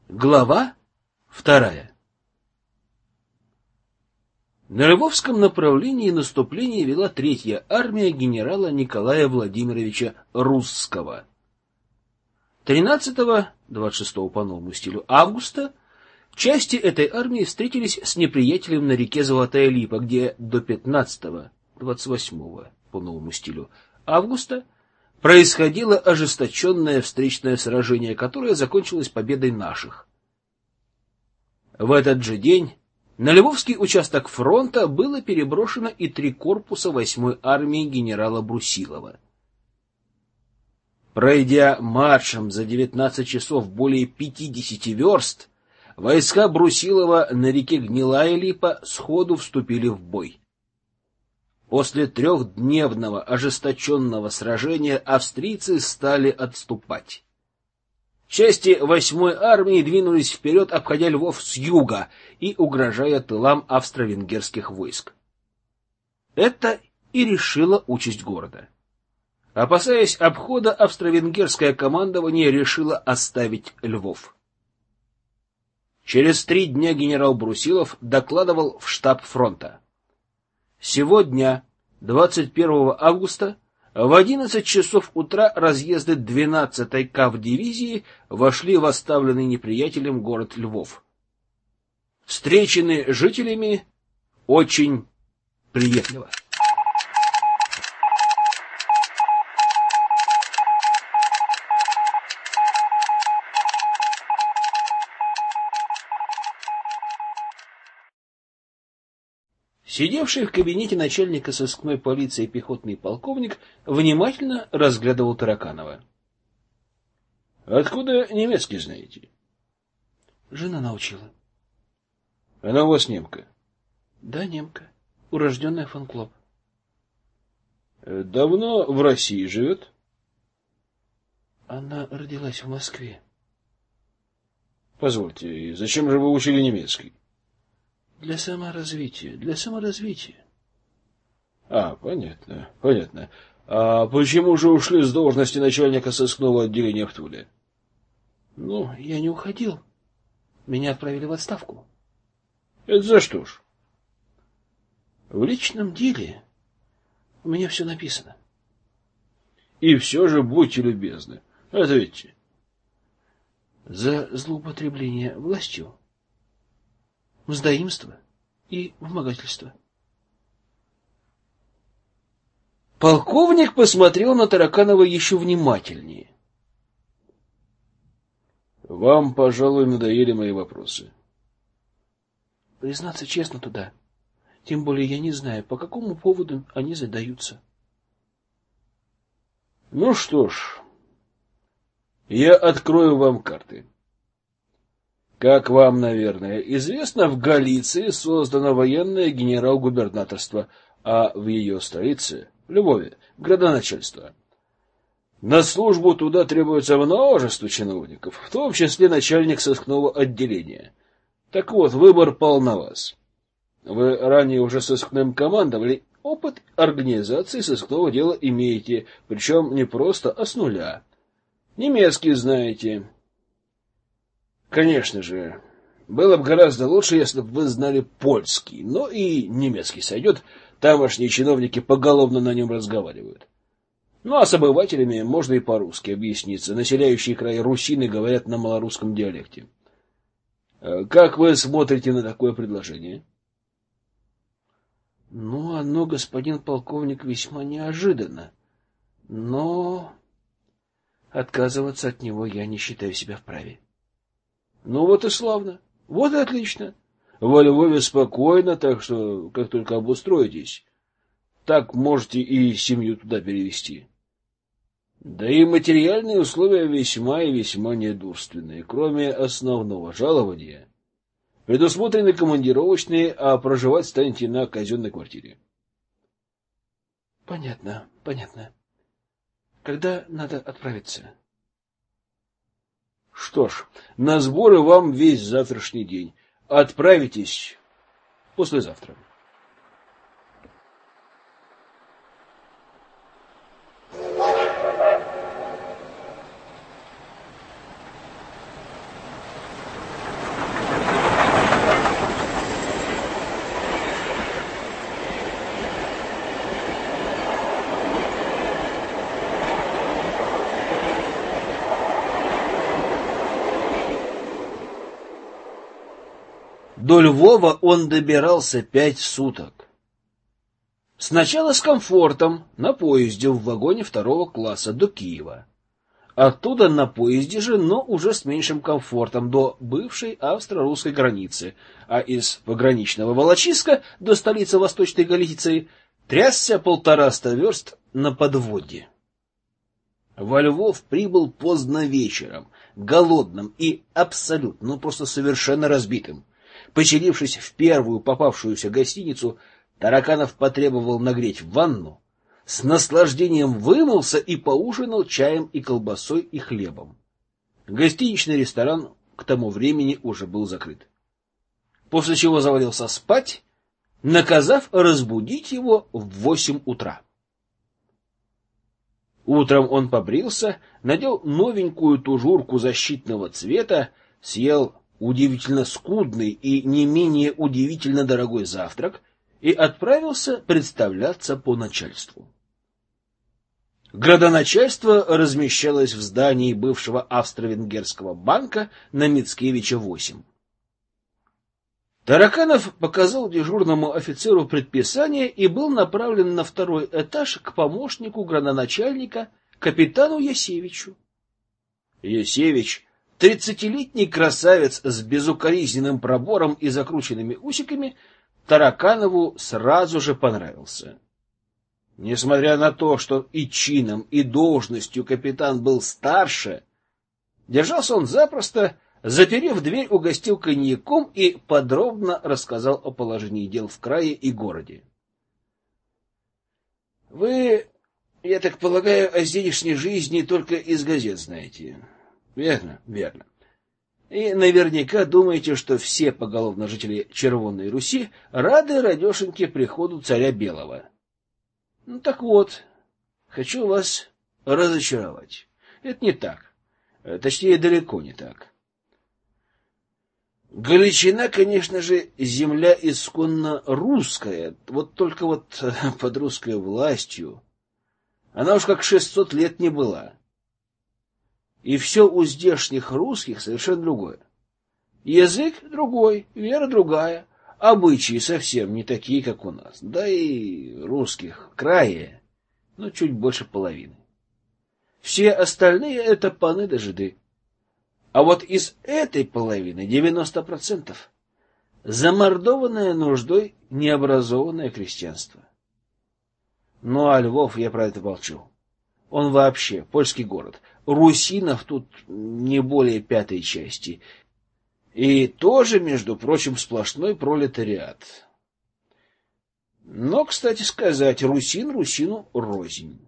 Глава 2. На Львовском направлении наступление вела Третья армия генерала Николая Владимировича Русского. 13-26 по новому стилю августа части этой армии встретились с неприятелем на реке Золотая Липа, где до 15-28 по новому стилю августа происходило ожесточенное встречное сражение, которое закончилось победой наших. В этот же день на Львовский участок фронта было переброшено и 3 корпуса 8-й армии генерала Брусилова. Пройдя маршем за 19 часов более 50 верст, войска Брусилова на реке Гнилая Липа сходу вступили в бой. После 3-дневного ожесточенного сражения австрийцы стали отступать. Части 8-й армии двинулись вперед, обходя Львов с юга и угрожая тылам австро-венгерских войск. Это и решило участь города. Опасаясь обхода, австро-венгерское командование решило оставить Львов. Через 3 дня генерал Брусилов докладывал в штаб фронта. Сегодня, 21 августа, в 11 часов утра разъезды 12-й кавдивизии вошли в оставленный неприятелем город Львов. Встречены жителями очень приветливо. Сидевший в кабинете начальника сыскной полиции пехотный полковник внимательно разглядывал Тараканова. — Откуда немецкий знаете? — Жена научила. — Она у вас немка? — Да, немка. Урожденная фон-клоп. — Давно в России живет? — Она родилась в Москве. — Позвольте, зачем же вы учили немецкий? Для саморазвития, для саморазвития. Понятно, понятно. А почему же ушли с должности начальника сыскного отделения в Туле? Я не уходил. Меня отправили в отставку. Это за что ж? В личном деле у меня все написано. И все же будьте любезны, ответьте. За злоупотребление властью, мздоимство и вымогательство. Полковник посмотрел на Тараканова еще внимательнее. Вам, пожалуй, надоели мои вопросы. Признаться честно, туда. Тем более я не знаю, по какому поводу они задаются. Ну что ж, я открою вам карты. Как вам, наверное, известно, в Галиции создано военное генерал-губернаторство, а в ее столице, Львове, градоначальство. На службу туда требуется множество чиновников, в том числе начальник сыскного отделения. Так вот, выбор пал на вас. Вы ранее уже сыскным командовали, опыт организации сыскного дела имеете, причем не просто, а с нуля. Немецкий знаете. Конечно же, было бы гораздо лучше, если бы вы знали польский, но и немецкий сойдет, тамошние чиновники поголовно на нем разговаривают. А с обывателями можно и по-русски объясниться, населяющие край русины говорят на малорусском диалекте. Как вы смотрите на такое предложение? Оно, господин полковник, весьма неожиданно, но отказываться от него я не считаю себя вправе. Вот и славно. Вот и отлично. Во Львове спокойно, так что, как только обустроитесь, так можете и семью туда перевести. Да и материальные условия весьма и весьма недурственные. Кроме основного жалования, предусмотрены командировочные, а проживать станете на казенной квартире. Понятно, понятно. Когда надо отправиться? Что ж, на сборы вам весь завтрашний день. Отправитесь послезавтра. До Львова он добирался 5 суток. Сначала с комфортом, на поезде в вагоне 2 класса до Киева. Оттуда на поезде же, но уже с меньшим комфортом, до бывшей австро-русской границы, а из пограничного Волочиска до столицы Восточной Галиции трясся 150 верст на подводе. Во Львов прибыл поздно вечером, голодным и абсолютно, ну просто совершенно разбитым. Поселившись в первую попавшуюся гостиницу, Тараканов потребовал нагреть ванну, с наслаждением вымылся и поужинал чаем и колбасой и хлебом. Гостиничный ресторан к тому времени уже был закрыт. После чего завалился спать, наказав разбудить его в 8 утра. Утром он побрился, надел новенькую тужурку защитного цвета, съел удивительно скудный и не менее удивительно дорогой завтрак и отправился представляться по начальству. Градоначальство размещалось в здании бывшего Австро-Венгерского банка на Мицкевича 8. Тараканов показал дежурному офицеру предписание и был направлен на 2-й этаж к помощнику градоначальника, капитану Ясевичу. Ясевич, 30-летний красавец с безукоризненным пробором и закрученными усиками, Тараканову сразу же понравился. Несмотря на то, что и чином, и должностью капитан был старше, держался он запросто, заперев дверь, угостил коньяком и подробно рассказал о положении дел в крае и городе. — Вы, я так полагаю, о здешней жизни только из газет знаете. — Верно, верно. И наверняка думаете, что все поголовно жители Червонной Руси рады радешеньке приходу царя Белого. Ну так вот, хочу вас разочаровать. Это не так. Точнее, далеко не так. Галичина, конечно же, земля исконно русская, вот только вот под русской властью она уж как 600 лет не была. И все у здешних русских совершенно другое. Язык другой, вера другая, обычаи совсем не такие, как у нас. Да и русских в крае, ну, чуть больше половины. Все остальные — это паны да жиды. А вот из этой половины 90% замордованное нуждой необразованное крестьянство. Ну, а Львов, я про это молчу. Он вообще польский город. Русинов тут не более 5-й части. И тоже, между прочим, сплошной пролетариат. Но, кстати сказать, русин русину рознь.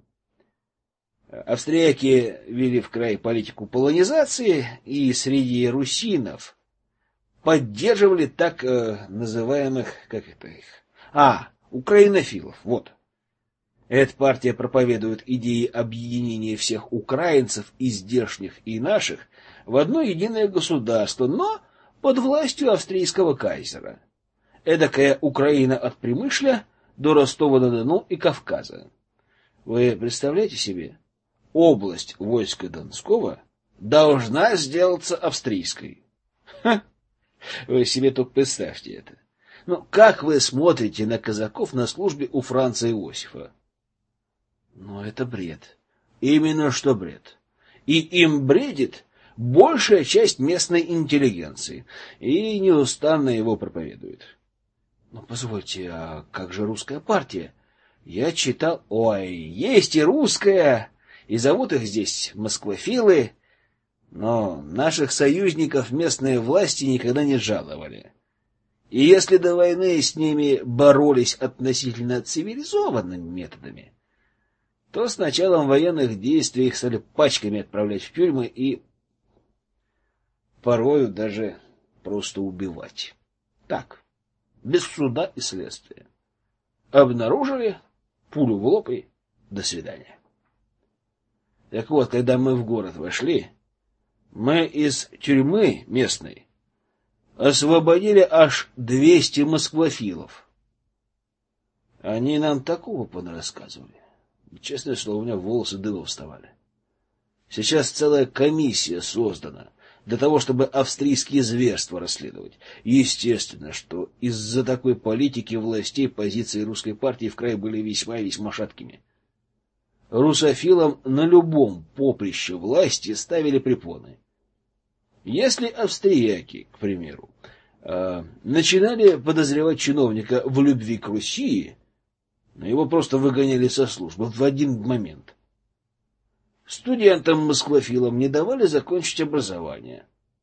Австрияки вели в крае политику полонизации, и среди русинов поддерживали так называемых, как это их? Украинофилов, вот. Эта партия проповедует идеи объединения всех украинцев, и здешних, и наших, в одно единое государство, но под властью австрийского кайзера. Эдакая Украина от Примышля до Ростова-на-Дону и Кавказа. Вы представляете себе? Область войска Донского должна сделаться австрийской. Ха! Вы себе только представьте это. Ну, как вы смотрите на казаков на службе у Франца Иосифа? Ну, это бред. Именно что бред. И им бредит большая часть местной интеллигенции, и неустанно его проповедует. Ну, позвольте, а как же русская партия? Я читал... Ой, есть и русская, и зовут их здесь москвофилы, но наших союзников местные власти никогда не жаловали. И если до войны с ними боролись относительно цивилизованными методами, то с началом военных действий их стали пачками отправлять в тюрьмы и порою даже просто убивать. Так, без суда и следствия. Обнаружили, пулю в лоб и до свидания. Так вот, когда мы в город вошли, мы из тюрьмы местной освободили аж 200 москвофилов. Они нам такого понарассказывали. Честное слово, у меня волосы дыбом вставали. Сейчас целая комиссия создана. для того, чтобы австрийские зверства расследовать. Естественно, что из-за такой политики властей позиции русской партии в крае были весьма и весьма шаткими. Русофилам на любом поприще власти ставили препоны. Если австрияки, к примеру, начинали подозревать чиновника в любви к Руси, его просто выгоняли со службы в один момент. Студентам-москвофилам не давали закончить образование.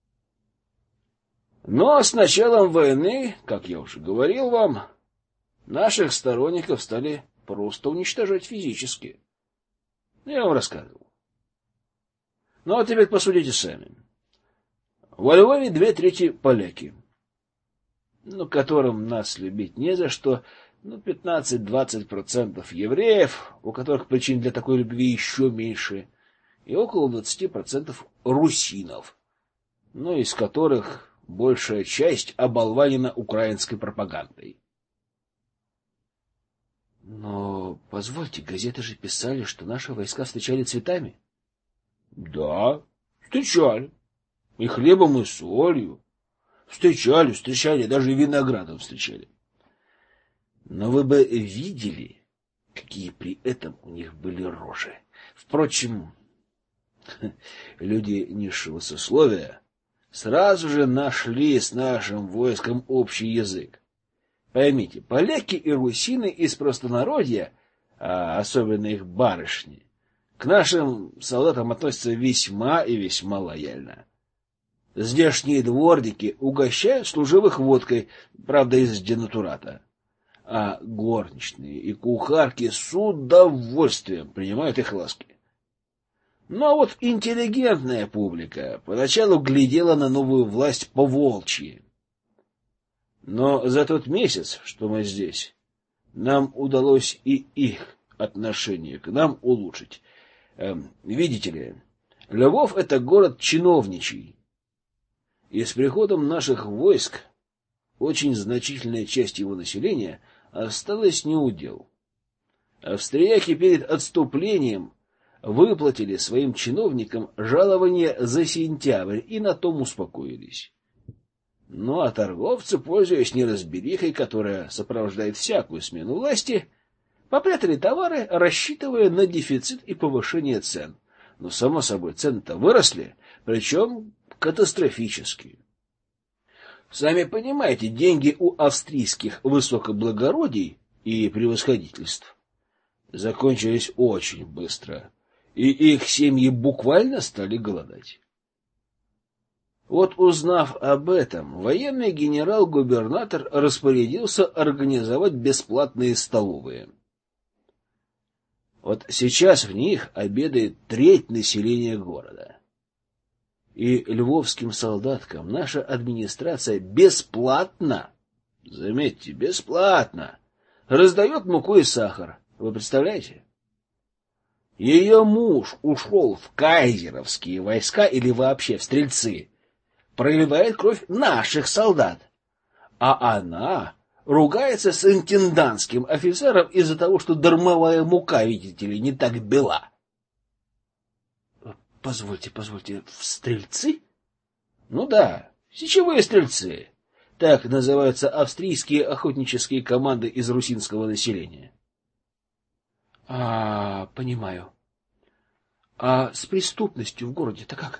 Но с началом войны, как я уже говорил вам, наших сторонников стали просто уничтожать физически. Я вам рассказывал. Ну, а теперь посудите сами. Во Львове 2/3 поляки, которым нас любить не за что, 15-20% евреев, у которых причин для такой любви еще меньше, и около 20% русинов, из которых большая часть оболванена украинской пропагандой. Но, позвольте, газеты же писали, что наши войска встречали цветами. Да, встречали. И хлебом, и солью. Встречали, даже виноградом встречали. Но вы бы видели, какие при этом у них были рожи. Впрочем, люди низшего сословия сразу же нашли с нашим войском общий язык. Поймите, поляки и русины из простонародья, а особенно их барышни, к нашим солдатам относятся весьма и весьма лояльно. Здешние дворники угощают служивых водкой, правда, из денатурата, а горничные и кухарки с удовольствием принимают их ласки. Но вот интеллигентная публика поначалу глядела на новую власть по-волчьи. Но за тот месяц, что мы здесь, нам удалось и их отношение к нам улучшить. Видите ли, Львов — это город чиновничий, и с приходом наших войск очень значительная часть его населения осталась неудел. Австрияки перед отступлением выплатили своим чиновникам жалование за сентябрь и на том успокоились. Ну а торговцы, пользуясь неразберихой, которая сопровождает всякую смену власти, попрятали товары, рассчитывая на дефицит и повышение цен. Но, само собой, цены-то выросли, причем катастрофически. Сами понимаете, деньги у австрийских высокоблагородий и превосходительств закончились очень быстро, и их семьи буквально стали голодать. Вот, узнав об этом, военный генерал-губернатор распорядился организовать бесплатные столовые. Вот сейчас в них обедает треть населения города. И львовским солдаткам наша администрация бесплатно, заметьте, бесплатно, раздает муку и сахар. Вы представляете? Ее муж ушел в кайзеровские войска или вообще в стрельцы, проливает кровь наших солдат, а она ругается с интендантским офицером из-за того, что дармовая мука, видите ли, не так бела. Позвольте, в стрельцы? Ну да, сечевые стрельцы. Так называются австрийские охотнические команды из русинского населения. Понимаю. А с преступностью в городе-то как?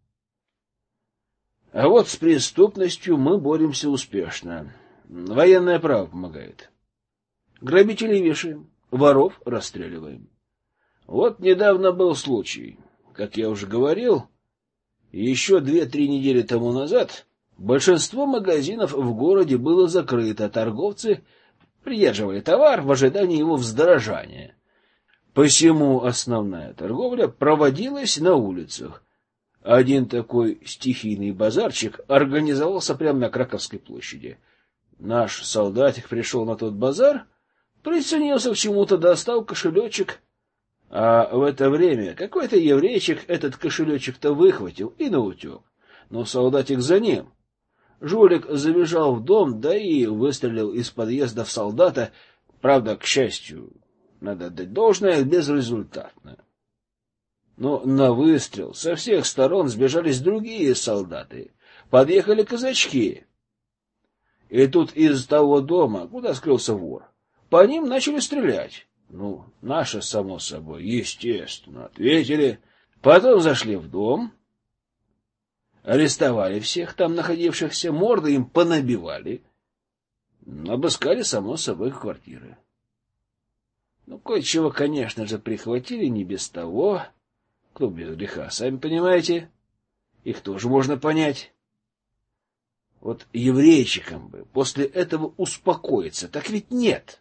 А вот с преступностью мы боремся успешно. Военное право помогает. Грабителей вешаем, воров расстреливаем. Вот недавно был случай. Как я уже говорил, еще 2-3 недели тому назад большинство магазинов в городе было закрыто, торговцы придерживали товар в ожидании его вздорожания. Посему основная торговля проводилась на улицах. Один такой стихийный базарчик организовался прямо на Краковской площади. Наш солдатик пришел на тот базар, приценился к чему-то, достал кошелечек, а в это время какой-то еврейчик этот кошелечек-то выхватил и наутек. Но солдатик за ним. Жулик забежал в дом, да и выстрелил из подъезда в солдата, правда, к счастью, надо отдать должное, безрезультатно. Но на выстрел со всех сторон сбежались другие солдаты. Подъехали казачки. И тут из того дома, куда скрылся вор, по ним начали стрелять. Ну, наши, само собой, естественно, ответили. Потом зашли в дом, арестовали всех там находившихся, морды им понабивали, обыскали, само собой, квартиры. Ну, кое-чего, конечно же, прихватили не без того. Кто без греха, сами понимаете. Их тоже можно понять. Вот еврейчикам бы после этого успокоиться, так ведь нет.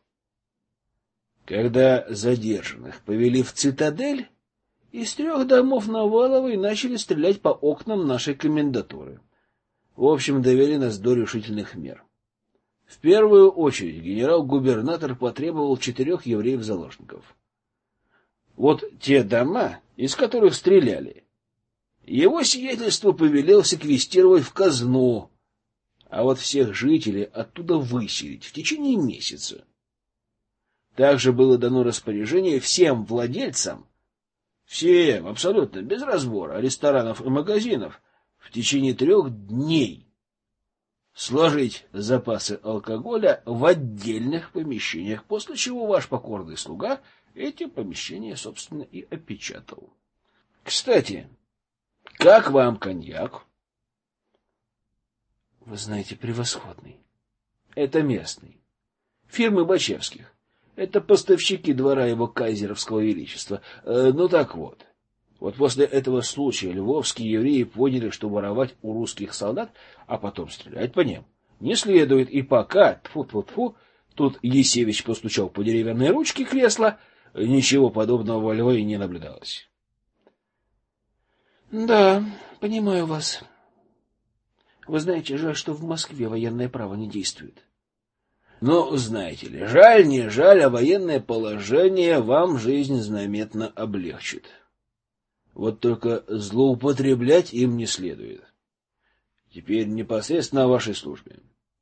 Когда задержанных повели в цитадель, из 3 домов Наваловой начали стрелять по окнам нашей комендатуры. В общем, довели нас до решительных мер. В первую очередь генерал-губернатор потребовал 4 евреев-заложников. Вот те дома, из которых стреляли, его сиятельство повелел секвестировать в казну, а вот всех жителей оттуда выселить в течение месяца. Также было дано распоряжение всем владельцам, всем, абсолютно, без разбора, ресторанов и магазинов, в течение 3 дней сложить запасы алкоголя в отдельных помещениях, после чего ваш покорный слуга эти помещения, собственно, и опечатал. Кстати, как вам коньяк? Вы знаете, превосходный. Это местный. Фирмы Бачевских. Это поставщики двора его кайзеровского величества. Ну так вот. Вот после этого случая львовские евреи поняли, что воровать у русских солдат, а потом стрелять по ним, не следует. И пока, тьфу-тьфу-тьфу, тут Есевич постучал по деревянной ручке кресла, ничего подобного во Львове не наблюдалось. Да, понимаю вас. Вы знаете, жаль, что в Москве военное право не действует. Ну, знаете ли, жаль, не жаль, а военное положение вам жизнь заметно облегчит. Вот только злоупотреблять им не следует. Теперь непосредственно о вашей службе.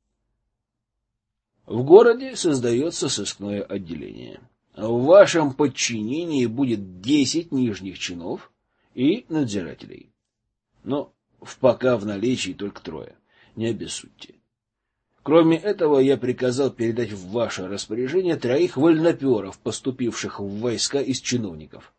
В городе создается сыскное отделение. В вашем подчинении будет 10 нижних чинов и надзирателей. Но пока в наличии только 3. Не обессудьте. Кроме этого, я приказал передать в ваше распоряжение 3 вольноперов, поступивших в войска из чиновников.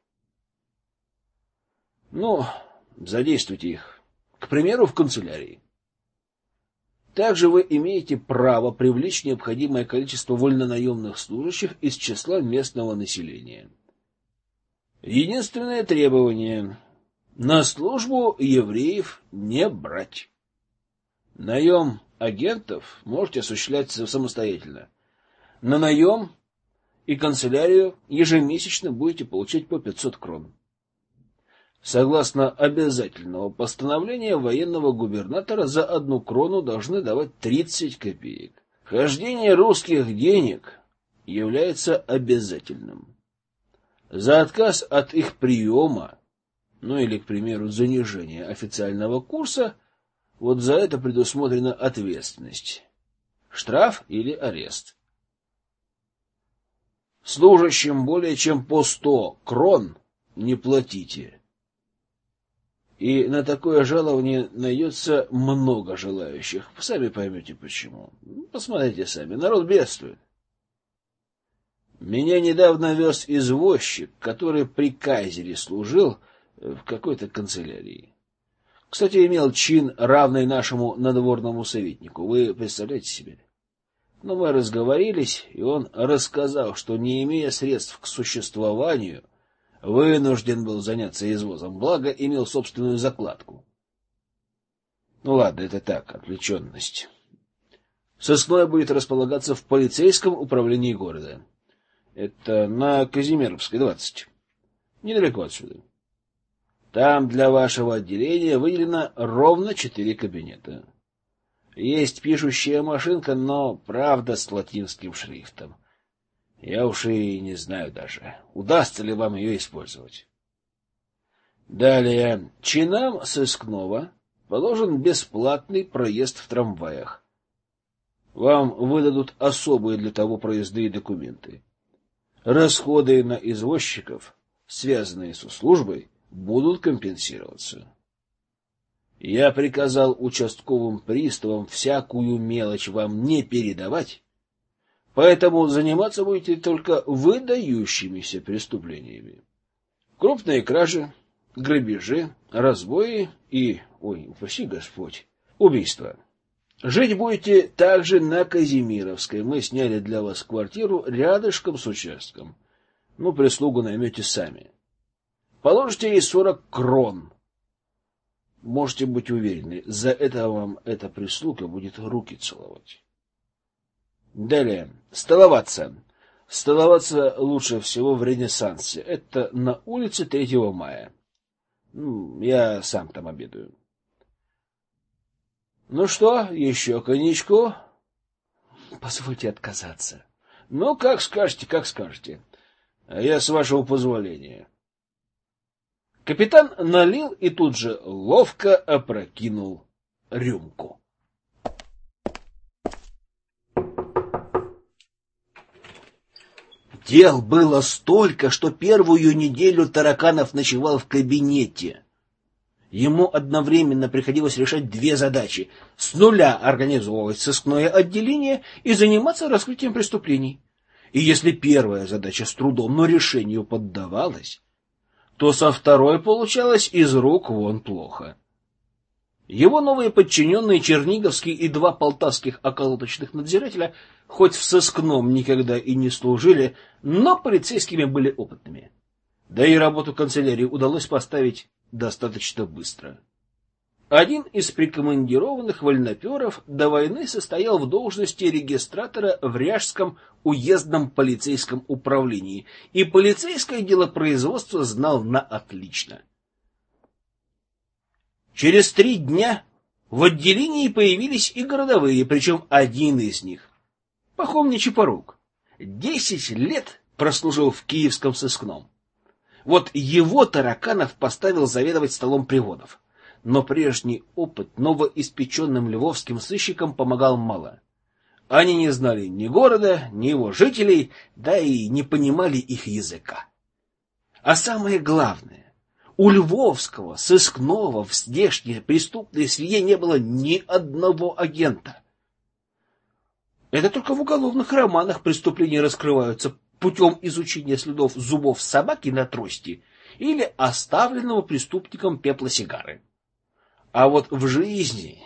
Ну, задействуйте их, к примеру, в канцелярии. Также вы имеете право привлечь необходимое количество вольнонаемных служащих из числа местного населения. Единственное требование — на службу евреев не брать. Наем агентов можете осуществлять самостоятельно. На наем и канцелярию ежемесячно будете получать по 500 крон. Согласно обязательного постановления военного губернатора, за 1 крону должны давать 30 копеек. Хождение русских денег является обязательным. За отказ от их приема, ну или, к примеру, занижение официального курса, вот за это предусмотрена ответственность. Штраф или арест. Служащим более чем по 100 крон не платите. И на такое жалование найдется много желающих. Сами поймете почему. Посмотрите сами. Народ бедствует. Меня недавно вез извозчик, который при кайзере служил в какой-то канцелярии. Кстати, имел чин, равный нашему надворному советнику. Вы представляете себе? Но мы разговорились, и он рассказал, что, не имея средств к существованию, вынужден был заняться извозом, благо имел собственную закладку. Ну ладно, это так, отвлеченность. Сыскное будет располагаться в полицейском управлении города. Это на Казимировской, 20. Недалеко отсюда. Там для вашего отделения выделено ровно 4 кабинета. Есть пишущая машинка, но, правда, с латинским шрифтом. Я уж и не знаю даже, удастся ли вам ее использовать. Далее, чинам сыскного положен бесплатный проезд в трамваях. Вам выдадут особые для того проездные документы. Расходы на извозчиков, связанные со службой, будут компенсироваться. Я приказал участковым приставам всякую мелочь вам не передавать, поэтому заниматься будете только выдающимися преступлениями. Крупные кражи, грабежи, разбои и, ой, упаси Господь, убийства. Жить будете также на Казимировской. Мы сняли для вас квартиру рядышком с участком. Ну, прислугу наймете сами. Положите ей 40 крон. Можете быть уверены, за это вам эта прислуга будет руки целовать. Далее. Столоваться. Столоваться лучше всего в Ренессансе. Это на улице 3 мая. Я сам там обедаю. Ну что, еще коньячку? Позвольте отказаться. Ну, как скажете, как скажете. А я с вашего позволения. Капитан налил и тут же ловко опрокинул рюмку. Дел было столько, что первую неделю Тараканов ночевал в кабинете. Ему одновременно приходилось решать две задачи: с нуля организовывать сыскное отделение и заниматься раскрытием преступлений. И если первая задача с трудом, но решению поддавалась, то со второй получалось из рук вон плохо. Его новые подчиненные, Черниговский и 2 полтавских околоточных надзирателя, хоть в сыскном никогда и не служили, но полицейскими были опытными. Да и работу канцелярии удалось поставить достаточно быстро. Один из прикомандированных вольноперов до войны состоял в должности регистратора в Ряжском уездном полицейском управлении и полицейское делопроизводство знал на отлично. Через 3 дня в отделении появились и городовые, причем один из них — Пахом Нечипорук. 10 лет прослужил в киевском сыскном. Вот его Тараканов поставил заведовать столом приводов. Но прежний опыт новоиспеченным львовским сыщикам помогал мало. Они не знали ни города, ни его жителей, да и не понимали их языка. А самое главное, у львовского сыскного в здешней преступной среде не было ни одного агента. Это только в уголовных романах преступления раскрываются путем изучения следов зубов собаки на трости или оставленного преступником пепла сигары. А вот в жизни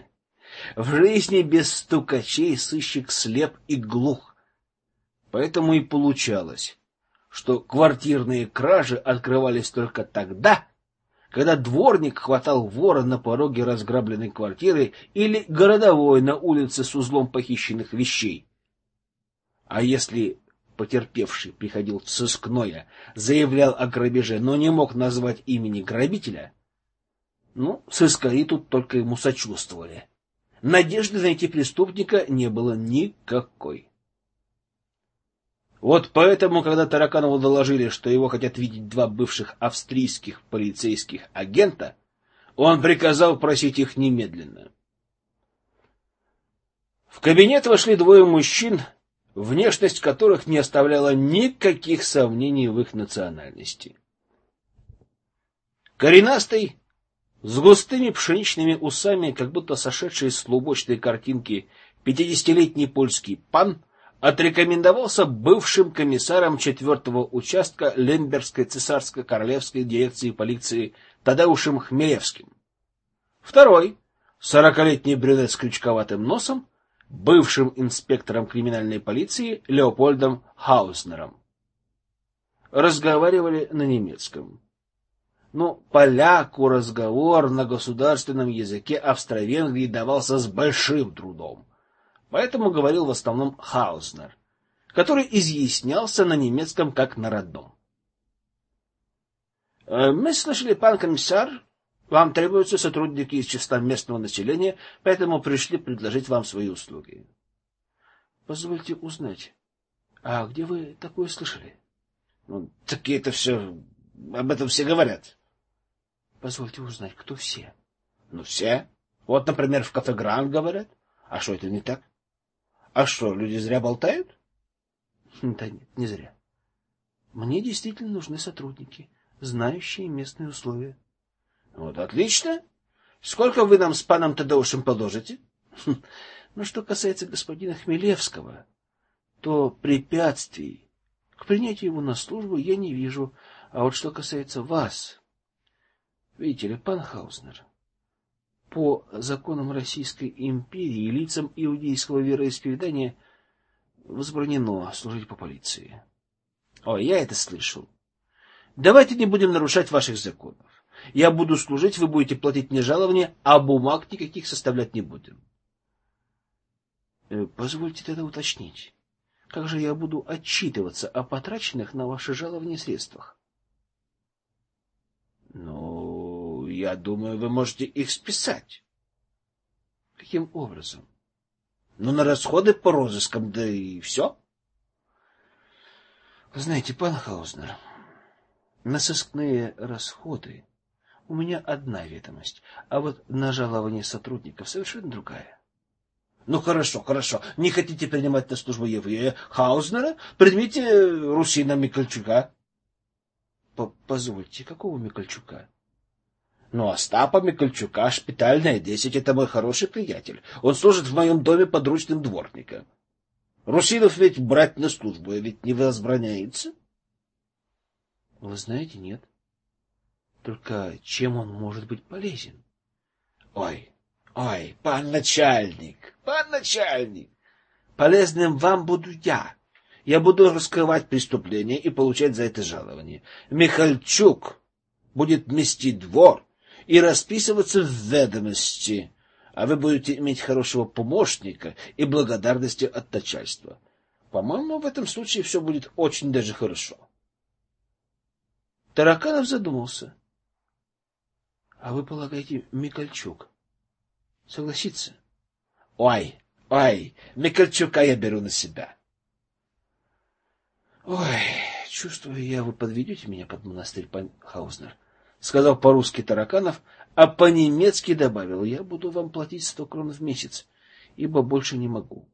без стукачей сыщик слеп и глух. Поэтому и получалось, что квартирные кражи открывались только тогда, когда дворник хватал вора на пороге разграбленной квартиры или городовой на улице с узлом похищенных вещей. А если потерпевший приходил в сыскное, заявлял о грабеже, но не мог назвать имени грабителя, сыскари тут только ему сочувствовали. Надежды найти преступника не было никакой. Вот поэтому, когда Тараканову доложили, что его хотят видеть 2 бывших австрийских полицейских агента, он приказал просить их немедленно. В кабинет вошли 2 мужчин, внешность которых не оставляла никаких сомнений в их национальности. Коренастый, с густыми пшеничными усами, как будто сошедший с лубочной картинки, 50-летний польский пан отрекомендовался бывшим комиссаром 4-го участка Ленбергской цесарско-королевской дирекции полиции Тадеушем Хмелевским. Второй, 40-летний брюнет с крючковатым носом, бывшим инспектором криминальной полиции Леопольдом Хауснером. Разговаривали на немецком. Поляку разговор на государственном языке Австро-Венгрии давался с большим трудом. Поэтому говорил в основном Хауснер, который изъяснялся на немецком как на родном. Мы слышали, пан комиссар, вам требуются сотрудники из числа местного населения, поэтому пришли предложить вам свои услуги. Позвольте узнать, а где вы такое слышали? Такие это все, об этом все говорят. Позвольте узнать, кто все? Все. Вот, например, в кафе Гранд говорят. А что, это не так? А что, люди зря болтают? Да нет, не зря. Мне действительно нужны сотрудники. знающие местные условия. Вот отлично. Сколько вы нам с паном Тадеушем положите? Но что касается господина Хмелевского, то препятствий к принятию его на службу я не вижу. А вот что касается вас, видите ли, пан Хаузнер, по законам Российской империи лицам иудейского вероисповедания возбранено служить по полиции. Ой, я это слышал. Давайте не будем нарушать ваших законов. Я буду служить, вы будете платить мне жалование, а бумаг никаких составлять не будем. Позвольте тогда уточнить. Как же я буду отчитываться о потраченных на ваше жалование средствах? Ну, я думаю, вы можете их списать. Каким образом? Ну, на расходы по розыскам, да и все. Вы знаете, пан Хаузнер, на сыскные расходы у меня одна ведомость, а вот на жалование сотрудников совершенно другая. Ну, хорошо, хорошо. Не хотите принимать на службу еврея Хаузнера? Примите русина Микольчука. Позвольте, какого Микольчука? Ну, Остапа Микольчука, Шпитальная 10, это мой хороший приятель. Он служит в моем доме подручным дворником. Русинов ведь брать на службу ведь не возбраняется. Вы знаете, нет. Только чем он может быть полезен? Ой, пан начальник, полезным вам буду я. Я буду раскрывать преступления и получать за это жалование. Михальчук будет мести двор и расписываться в ведомости, а вы будете иметь хорошего помощника и благодарности от начальства. По-моему, в этом случае все будет очень даже хорошо. Тараканов задумался. А вы полагаете, Микольчук согласится? Ой, Микольчука я беру на себя. Ой, чувствую я, вы подведете меня под монастырь, пан Хаузнер, сказал по-русски Тараканов, а по-немецки добавил: я буду вам платить 100 крон в месяц, ибо больше не могу.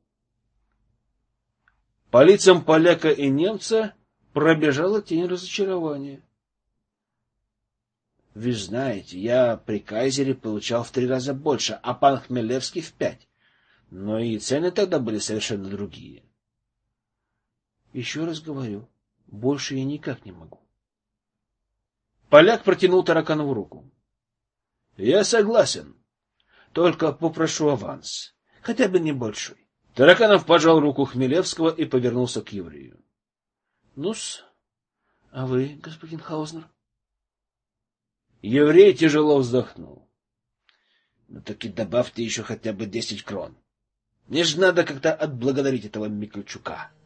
По лицам поляка и немца пробежала тень разочарования. Вы знаете, я при кайзере получал в 3 раза больше, а пан Хмелевский в 5. Но и цены тогда были совершенно другие. Еще раз говорю, больше я никак не могу. Поляк протянул Тараканову руку. Я согласен. Только попрошу аванс, хотя бы небольшой. Тараканов пожал руку Хмелевского и повернулся к еврею. Ну-с, а вы, господин Хаузнер? Еврей тяжело вздохнул. Ну так и добавьте еще хотя бы 10 крон. Мне же надо как-то отблагодарить этого Микольчука.